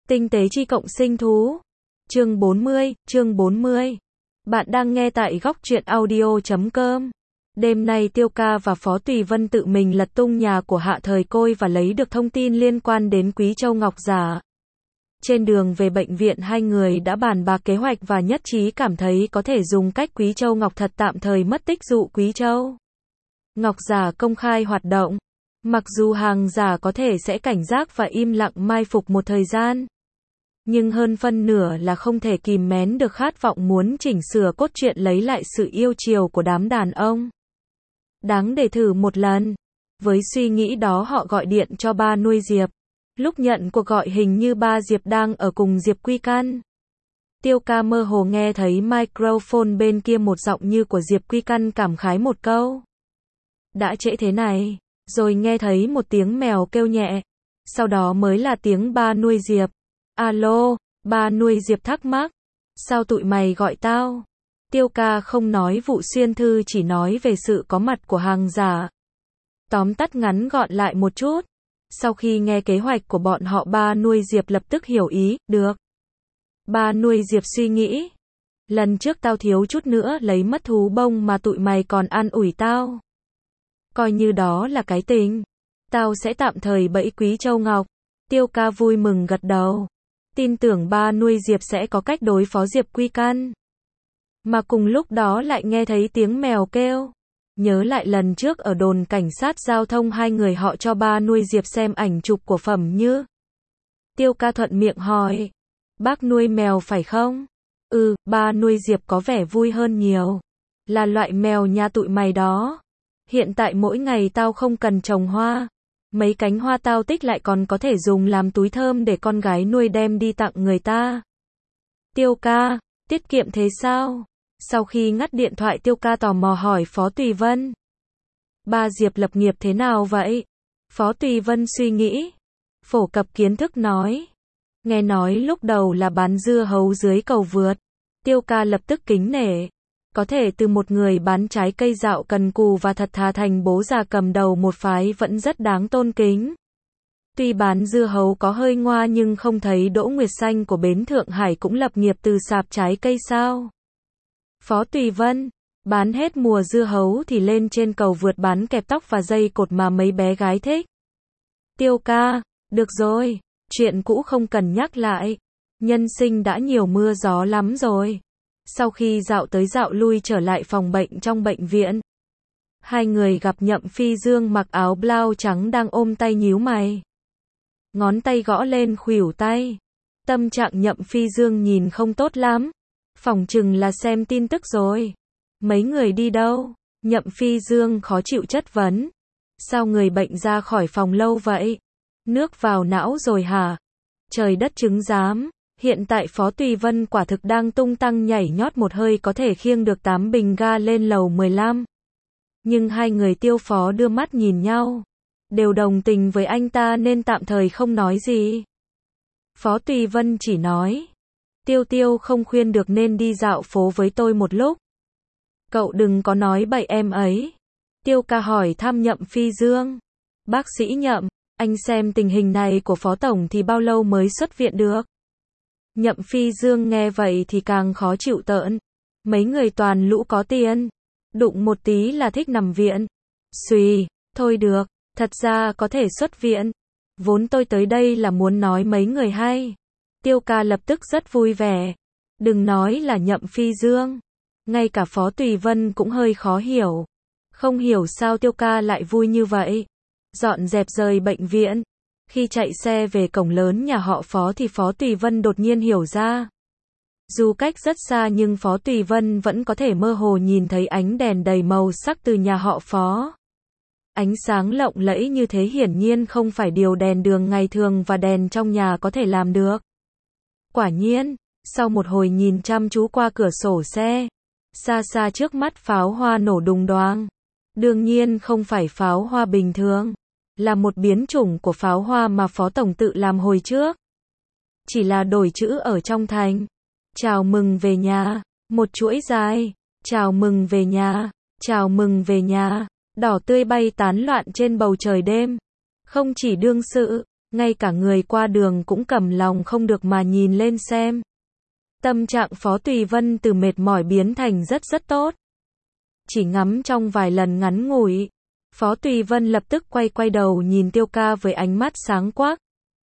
Tinh tế chi cộng sinh thú. Chương 40. Bạn đang nghe tại góc truyện audio.com. Đêm nay Tiêu Ca và Phó Tùy Vân tự mình lật tung nhà của Hạ Thời Côi và lấy được thông tin liên quan đến Quý Châu Ngọc Giả. Trên đường về bệnh viện hai người đã bàn bạc kế hoạch và nhất trí cảm thấy có thể dùng cách Quý Châu Ngọc thật tạm thời mất tích dụ Quý Châu Ngọc Giả công khai hoạt động. Mặc dù hàng giả có thể sẽ cảnh giác và im lặng mai phục một thời gian, nhưng hơn phân nửa là không thể kìm nén được khát vọng muốn chỉnh sửa cốt truyện lấy lại sự yêu chiều của đám đàn ông. Đáng để thử một lần. Với suy nghĩ đó họ gọi điện cho ba nuôi Diệp. Lúc nhận cuộc gọi hình như ba Diệp đang ở cùng Diệp Quy Căn. Tiêu Ca mơ hồ nghe thấy microphone bên kia một giọng như của Diệp Quy Căn cảm khái một câu. Đã trễ thế này, rồi nghe thấy một tiếng mèo kêu nhẹ. Sau đó mới là tiếng ba nuôi Diệp. Alo, ba nuôi Diệp thắc mắc. Sao tụi mày gọi tao? Tiêu Ca không nói vụ xuyên thư, chỉ nói về sự có mặt của hàng giả. Tóm tắt ngắn gọn lại một chút. Sau khi nghe kế hoạch của bọn họ, ba nuôi Diệp lập tức hiểu ý. Được. Ba nuôi Diệp suy nghĩ. Lần trước tao thiếu chút nữa lấy mất thú bông mà tụi mày còn an ủi tao. Coi như đó là cái tình. Tao sẽ tạm thời bẫy Quý Châu Ngọc. Tiêu Ca vui mừng gật đầu. Tin tưởng ba nuôi Diệp sẽ có cách đối phó Diệp Quy Căn. Mà cùng lúc đó lại nghe thấy tiếng mèo kêu. Nhớ lại lần trước ở đồn cảnh sát giao thông hai người họ cho ba nuôi Diệp xem ảnh chụp của Phẩm Như. Tiêu Ca thuận miệng hỏi. Bác nuôi mèo phải không? Ừ, ba nuôi Diệp có vẻ vui hơn nhiều. Là loại mèo nhà tụi mày đó. Hiện tại mỗi ngày tao không cần trồng hoa. Mấy cánh hoa tao tích lại còn có thể dùng làm túi thơm để con gái nuôi đem đi tặng người ta. Tiêu Ca, tiết kiệm thế sao? Sau khi ngắt điện thoại, Tiêu Ca tò mò hỏi Phó Tùy Vân. Ba Diệp lập nghiệp thế nào vậy? Phó Tùy Vân suy nghĩ. Phổ cập kiến thức nói. Nghe nói lúc đầu là bán dưa hấu dưới cầu vượt. Tiêu Ca lập tức kính nể. Có thể từ một người bán trái cây dạo cần cù và thật thà thành bố già cầm đầu một phái vẫn rất đáng tôn kính. Tuy bán dưa hấu có hơi ngoa nhưng không thấy Đỗ Nguyệt Xanh của bến Thượng Hải cũng lập nghiệp từ sạp trái cây sao? Phó Tùy Vân, bán hết mùa dưa hấu thì lên trên cầu vượt bán kẹp tóc và dây cột mà mấy bé gái thích. Tiêu Ca, được rồi, chuyện cũ không cần nhắc lại. Nhân sinh đã nhiều mưa gió lắm rồi. Sau khi dạo tới dạo lui trở lại phòng bệnh trong bệnh viện, hai người gặp Nhậm Phi Dương mặc áo blau trắng đang ôm tay nhíu mày. Ngón tay gõ lên khuỷu tay. Tâm trạng Nhậm Phi Dương nhìn không tốt lắm. Phỏng chừng là xem tin tức rồi. Mấy người đi đâu? Nhậm Phi Dương khó chịu chất vấn. Sao người bệnh ra khỏi phòng lâu vậy? Nước vào não rồi hả? Trời đất chứng giám. Hiện tại Phó Tùy Vân quả thực đang tung tăng nhảy nhót một hơi có thể khiêng được 8 bình ga lên lầu 15. Nhưng hai người Tiêu Phó đưa mắt nhìn nhau. Đều đồng tình với anh ta nên tạm thời không nói gì. Phó Tùy Vân chỉ nói. Tiêu không khuyên được nên đi dạo phố với tôi một lúc. Cậu đừng có nói bậy em ấy. Tiêu Ca hỏi thăm Nhậm Phi Dương. Bác sĩ Nhậm, anh xem tình hình này của Phó Tổng thì bao lâu mới xuất viện được? Nhậm Phi Dương nghe vậy thì càng khó chịu tợn. Mấy người toàn lũ có tiền. Đụng một tí là thích nằm viện. Xùi, thôi được, thật ra có thể xuất viện. Vốn tôi tới đây là muốn nói mấy người hay. Tiêu Ca lập tức rất vui vẻ. Đừng nói là Nhậm Phi Dương. Ngay cả Phó Tùy Vân cũng hơi khó hiểu. Không hiểu sao Tiêu Ca lại vui như vậy. Dọn dẹp rời bệnh viện. Khi chạy xe về cổng lớn nhà họ Phó thì Phó Tùy Vân đột nhiên hiểu ra. Dù cách rất xa nhưng Phó Tùy Vân vẫn có thể mơ hồ nhìn thấy ánh đèn đầy màu sắc từ nhà họ Phó. Ánh sáng lộng lẫy như thế hiển nhiên không phải điều đèn đường ngày thường và đèn trong nhà có thể làm được. Quả nhiên, sau một hồi nhìn chăm chú qua cửa sổ xe, xa xa trước mắt pháo hoa nổ đùng đoàng. Đương nhiên không phải pháo hoa bình thường, là một biến chủng của pháo hoa mà Phó Tổng tự làm hồi trước. Chỉ là đổi chữ ở trong thành. Chào mừng về nhà, một chuỗi dài. Chào mừng về nhà, chào mừng về nhà. Đỏ tươi bay tán loạn trên bầu trời đêm. Không chỉ đương sự, ngay cả người qua đường cũng cầm lòng không được mà nhìn lên xem. Tâm trạng Phó Tùy Vân từ mệt mỏi biến thành rất tốt. Chỉ ngắm trong vài lần ngắn ngủi, Phó Tùy Vân lập tức quay đầu nhìn Tiêu Ca với ánh mắt sáng quắc.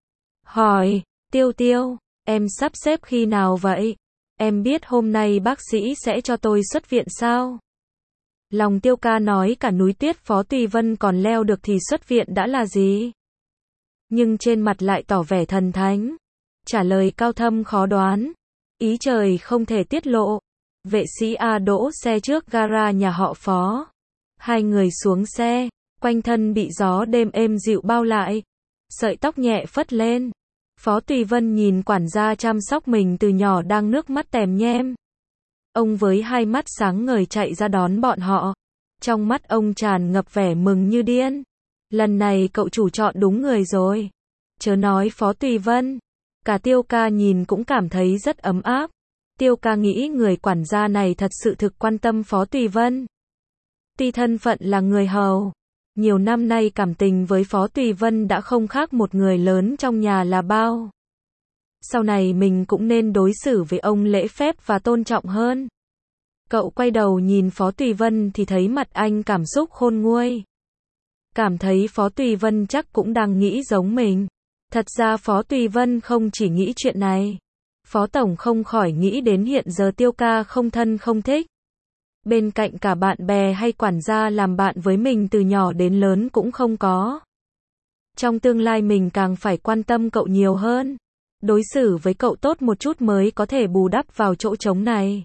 Hỏi, Tiêu, em sắp xếp khi nào vậy? Em biết hôm nay bác sĩ sẽ cho tôi xuất viện sao? Lòng Tiêu Ca nói cả núi tuyết Phó Tùy Vân còn leo được thì xuất viện đã là gì? Nhưng trên mặt lại tỏ vẻ thần thánh. Trả lời cao thâm khó đoán. Ý trời không thể tiết lộ. Vệ sĩ A đỗ xe trước gara nhà họ Phó. Hai người xuống xe, quanh thân bị gió đêm êm dịu bao lại. Sợi tóc nhẹ phất lên. Phó Tùy Vân nhìn quản gia chăm sóc mình từ nhỏ đang nước mắt tèm nhem. Ông với hai mắt sáng ngời chạy ra đón bọn họ. Trong mắt ông tràn ngập vẻ mừng như điên. Lần này cậu chủ chọn đúng người rồi. Chớ nói Phó Tùy Vân. Cả Tiêu Ca nhìn cũng cảm thấy rất ấm áp. Tiêu Ca nghĩ người quản gia này thật sự thực quan tâm Phó Tùy Vân. Tuy thân phận là người hầu, nhiều năm nay cảm tình với Phó Tùy Vân đã không khác một người lớn trong nhà là bao. Sau này mình cũng nên đối xử với ông lễ phép và tôn trọng hơn. Cậu quay đầu nhìn Phó Tùy Vân thì thấy mặt anh cảm xúc khôn nguôi. Cảm thấy Phó Tùy Vân chắc cũng đang nghĩ giống mình. Thật ra Phó Tùy Vân không chỉ nghĩ chuyện này. Phó Tổng không khỏi nghĩ đến hiện giờ Tiêu Ca không thân không thích. Bên cạnh cả bạn bè hay quản gia làm bạn với mình từ nhỏ đến lớn cũng không có. Trong tương lai mình càng phải quan tâm cậu nhiều hơn. Đối xử với cậu tốt một chút mới có thể bù đắp vào chỗ trống này.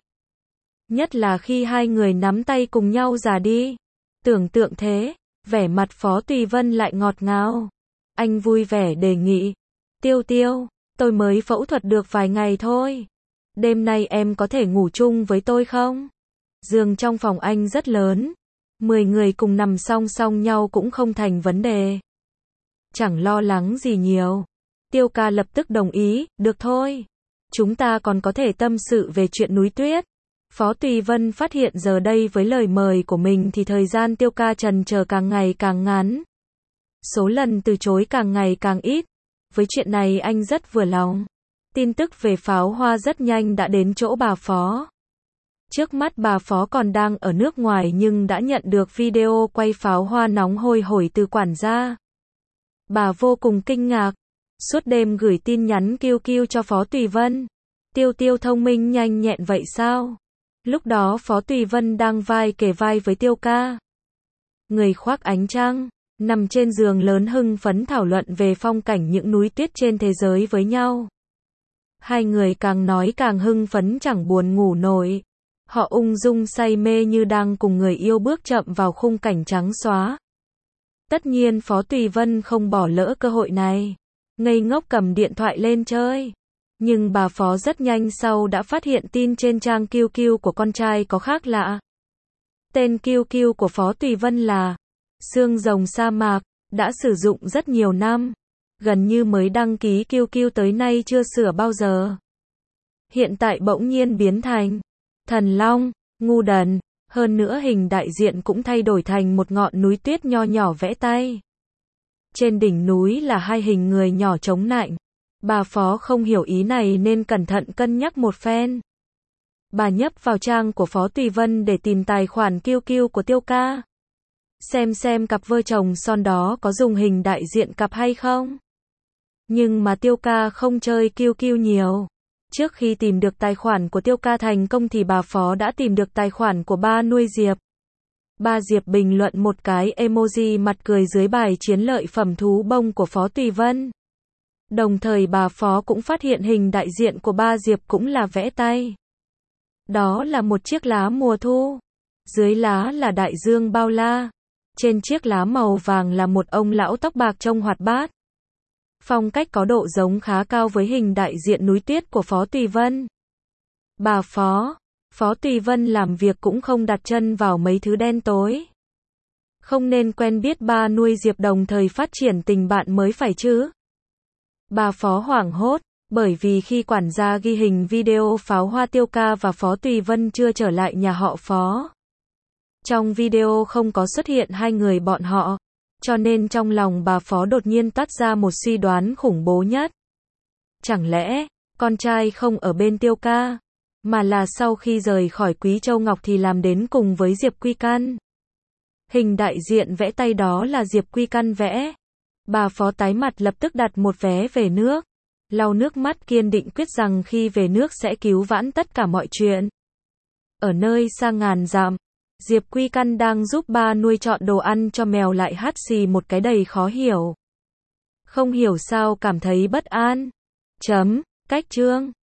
Nhất là khi hai người nắm tay cùng nhau già đi. Tưởng tượng thế, vẻ mặt Phó Tùy Vân lại ngọt ngào. Anh vui vẻ đề nghị. Tiêu, tôi mới phẫu thuật được vài ngày thôi. Đêm nay em có thể ngủ chung với tôi không? Giường trong phòng anh rất lớn. 10 người cùng nằm song song nhau cũng không thành vấn đề. Chẳng lo lắng gì nhiều. Tiêu Ca lập tức đồng ý, được thôi. Chúng ta còn có thể tâm sự về chuyện núi tuyết. Phó Tùy Vân phát hiện giờ đây với lời mời của mình thì thời gian Tiêu Ca trần chờ càng ngày càng ngắn. Số lần từ chối càng ngày càng ít. Với chuyện này anh rất vừa lòng. Tin tức về pháo hoa rất nhanh đã đến chỗ bà Phó. Trước mắt bà Phó còn đang ở nước ngoài nhưng đã nhận được video quay pháo hoa nóng hôi hổi từ quản gia. Bà vô cùng kinh ngạc. Suốt đêm gửi tin nhắn QQ cho Phó Tùy Vân. Tiêu thông minh nhanh nhẹn vậy sao? Lúc đó Phó Tùy Vân đang vai kề vai với Tiêu Ca. Người khoác ánh trăng, nằm trên giường lớn hưng phấn thảo luận về phong cảnh những núi tuyết trên thế giới với nhau. Hai người càng nói càng hưng phấn chẳng buồn ngủ nổi. Họ ung dung say mê như đang cùng người yêu bước chậm vào khung cảnh trắng xóa. Tất nhiên Phó Tùy Vân không bỏ lỡ cơ hội này. Ngây ngốc cầm điện thoại lên chơi. Nhưng bà Phó rất nhanh sau đã phát hiện tin trên trang QQ của con trai có khác lạ. Tên QQ của Phó Tùy Vân là Xương Rồng Sa Mạc, đã sử dụng rất nhiều năm. Gần như mới đăng ký QQ tới nay chưa sửa bao giờ. Hiện tại bỗng nhiên biến thành Thần Long, ngu đần. Hơn nữa hình đại diện cũng thay đổi thành một ngọn núi tuyết nho nhỏ vẽ tay. Trên đỉnh núi là hai hình người nhỏ chống nạnh. Bà Phó không hiểu ý này nên cẩn thận cân nhắc một phen. Bà nhấp vào trang của Phó Tùy Vân để tìm tài khoản QQ của Tiêu Ca. Xem cặp vợ chồng son đó có dùng hình đại diện cặp hay không. Nhưng mà Tiêu Ca không chơi QQ nhiều. Trước khi tìm được tài khoản của Tiêu Ca thành công thì bà Phó đã tìm được tài khoản của ba nuôi Diệp. Ba Diệp bình luận một cái emoji mặt cười dưới bài chiến lợi phẩm thú bông của Phó Tùy Vân. Đồng thời bà Phó cũng phát hiện hình đại diện của ba Diệp cũng là vẽ tay. Đó là một chiếc lá mùa thu. Dưới lá là đại dương bao la. Trên chiếc lá màu vàng là một ông lão tóc bạc trông hoạt bát. Phong cách có độ giống khá cao với hình đại diện núi tuyết của Phó Tùy Vân. Bà Phó Tùy Vân làm việc cũng không đặt chân vào mấy thứ đen tối. Không nên quen biết ba nuôi Diệp đồng thời phát triển tình bạn mới phải chứ. Bà Phó hoảng hốt, bởi vì khi quản gia ghi hình video pháo hoa Tiêu Ca và Phó Tùy Vân chưa trở lại nhà họ Phó. Trong video không có xuất hiện hai người bọn họ. Cho nên trong lòng bà Phó đột nhiên toát ra một suy đoán khủng bố nhất. Chẳng lẽ, con trai không ở bên Tiêu ca, mà là sau khi rời khỏi Quý Châu Ngọc thì làm đến cùng với Diệp Quy Căn. Hình đại diện vẽ tay đó là Diệp Quy Căn vẽ. Bà Phó tái mặt lập tức đặt một vé về nước. Lau nước mắt kiên định quyết rằng khi về nước sẽ cứu vãn tất cả mọi chuyện. Ở nơi xa ngàn dặm, Diệp Quy Căn đang giúp ba nuôi chọn đồ ăn cho mèo lại hắt xì một cái đầy khó hiểu. Không hiểu sao cảm thấy bất an. Cách chương